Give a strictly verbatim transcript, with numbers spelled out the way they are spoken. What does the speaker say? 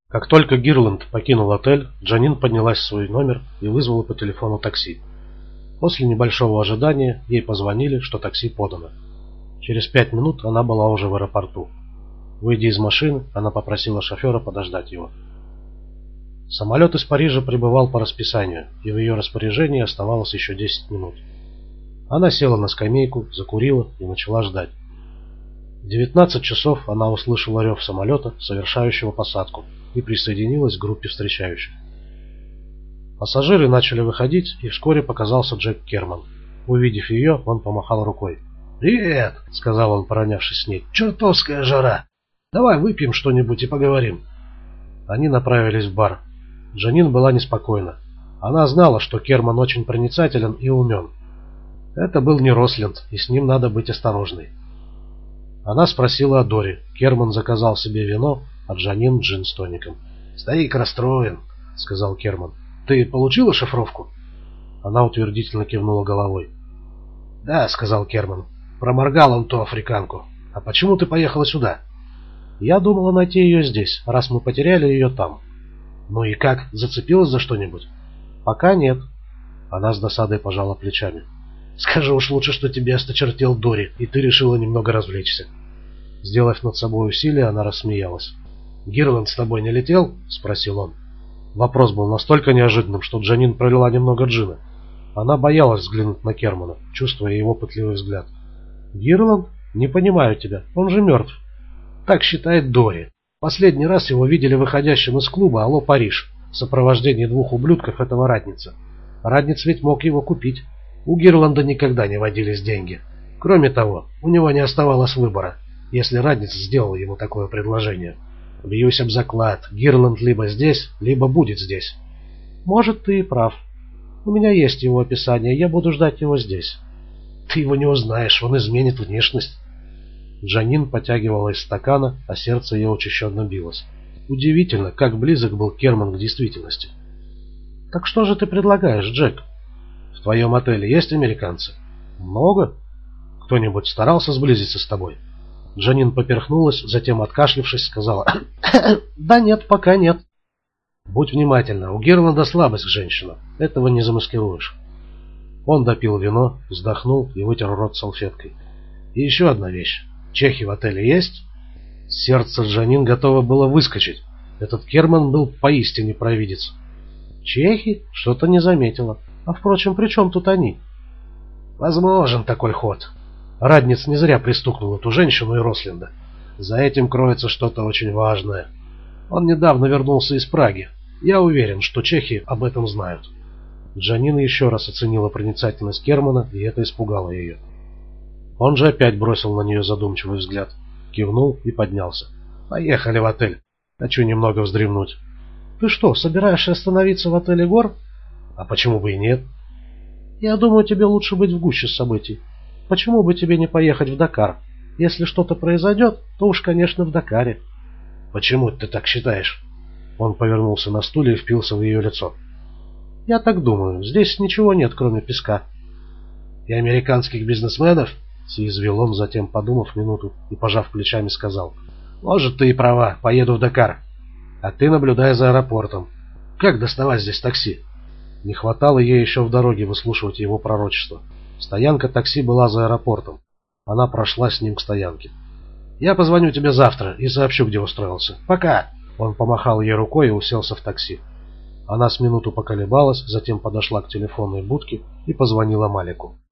Как только Гирланд покинул отель, Джанин поднялась в свой номер и вызвала по телефону такси. После небольшого ожидания ей позвонили, что такси подано. Через пять минут она была уже в аэропорту. Выйдя из машины, она попросила шофера подождать его. Самолет из Парижа прибывал по расписанию, и в ее распоряжении оставалось еще десять минут. Она села на скамейку, закурила и начала ждать. В девятнадцать часов она услышала рев самолета, совершающего посадку, и присоединилась к группе встречающих. Пассажиры начали выходить, и вскоре показался Джек Керман. Увидев ее, он помахал рукой. «Привет!» — сказал он, поравнявшись с ней. «Чертовская жара! Давай выпьем что-нибудь и поговорим». Они направились в бар. Джанин была неспокойна. Она знала, что Керман очень проницателен и умен. Это был не Росленд, и с ним надо быть осторожной. Она спросила о Доре. Керман заказал себе вино, а Джанин джин с тоником. «Старик расстроен», — сказал Керман. «Ты получила шифровку?» Она утвердительно кивнула головой. «Да», — сказал Керман. «Проморгал он ту африканку. А почему ты поехала сюда?» «Я думала найти ее здесь, раз мы потеряли ее там». «Ну и как? Зацепилась за что-нибудь?» «Пока нет». Она с досадой пожала плечами. «Скажи уж лучше, что тебе осточертел Дори, и ты решила немного развлечься». Сделав над собой усилие, она рассмеялась. «Гирланд с тобой не летел?» — спросил он. Вопрос был настолько неожиданным, что Джанин пролила немного джина. Она боялась взглянуть на Кермана, чувствуя его пытливый взгляд. «Гирланд? Не понимаю тебя. Он же мертв». «Так считает Дори. Последний раз его видели выходящим из клуба «Алло, Париж» в сопровождении двух ублюдков этого Радница. Радниц ведь мог его купить. У Гирланда никогда не водились деньги. Кроме того, у него не оставалось выбора, если Радниц сделал ему такое предложение. Бьюсь об заклад, Гирланд либо здесь, либо будет здесь». «Может, ты и прав. У меня есть его описание, я буду ждать его здесь». «Ты его не узнаешь, он изменит внешность». Джанин потягивала из стакана, а сердце ее учащенно билось. Удивительно, как близок был Керман к действительности. «Так что же ты предлагаешь, Джек?» «В твоем отеле есть американцы?» «Много. Кто-нибудь старался сблизиться с тобой?» Джанин поперхнулась, затем, откашлившись, сказала: «Да нет, пока нет». «Будь внимательна, у Гирланда слабость к женщинам, этого не замаскируешь». Он допил вино, вздохнул и вытер рот салфеткой. «И еще одна вещь. Чехи в отеле есть?» Сердце Джанин готово было выскочить. Этот Керман был поистине провидец. «Чехи? Что-то не заметила. А впрочем, при чем тут они?» «Возможен такой ход. Радниц не зря пристукнул эту женщину и Росленда. За этим кроется что-то очень важное. Он недавно вернулся из Праги. Я уверен, что чехи об этом знают». Джанин еще раз оценила проницательность Кермана, и это испугало ее. Он же опять бросил на нее задумчивый взгляд, кивнул и поднялся. «Поехали в отель. Хочу немного вздремнуть». «Ты что, собираешься остановиться в отеле Гор?» «А почему бы и нет?» «Я думаю, тебе лучше быть в гуще событий. Почему бы тебе не поехать в Дакар? Если что-то произойдет, то уж, конечно, в Дакаре». «Почему ты так считаешь?» Он повернулся на стуле и впился в ее лицо. «Я так думаю. Здесь ничего нет, кроме песка». «И американских бизнесменов?» Съязвил он, затем, подумав минуту и, пожав плечами, сказал: «Может, ты и права, поеду в Дакар. А ты наблюдай за аэропортом. Как доставать здесь такси?» Не хватало ей еще в дороге выслушивать его пророчество. Стоянка такси была за аэропортом. Она прошла с ним к стоянке. «Я позвоню тебе завтра и сообщу, где устроился. Пока!» Он помахал ей рукой и уселся в такси. Она с минуту поколебалась, затем подошла к телефонной будке и позвонила Малику.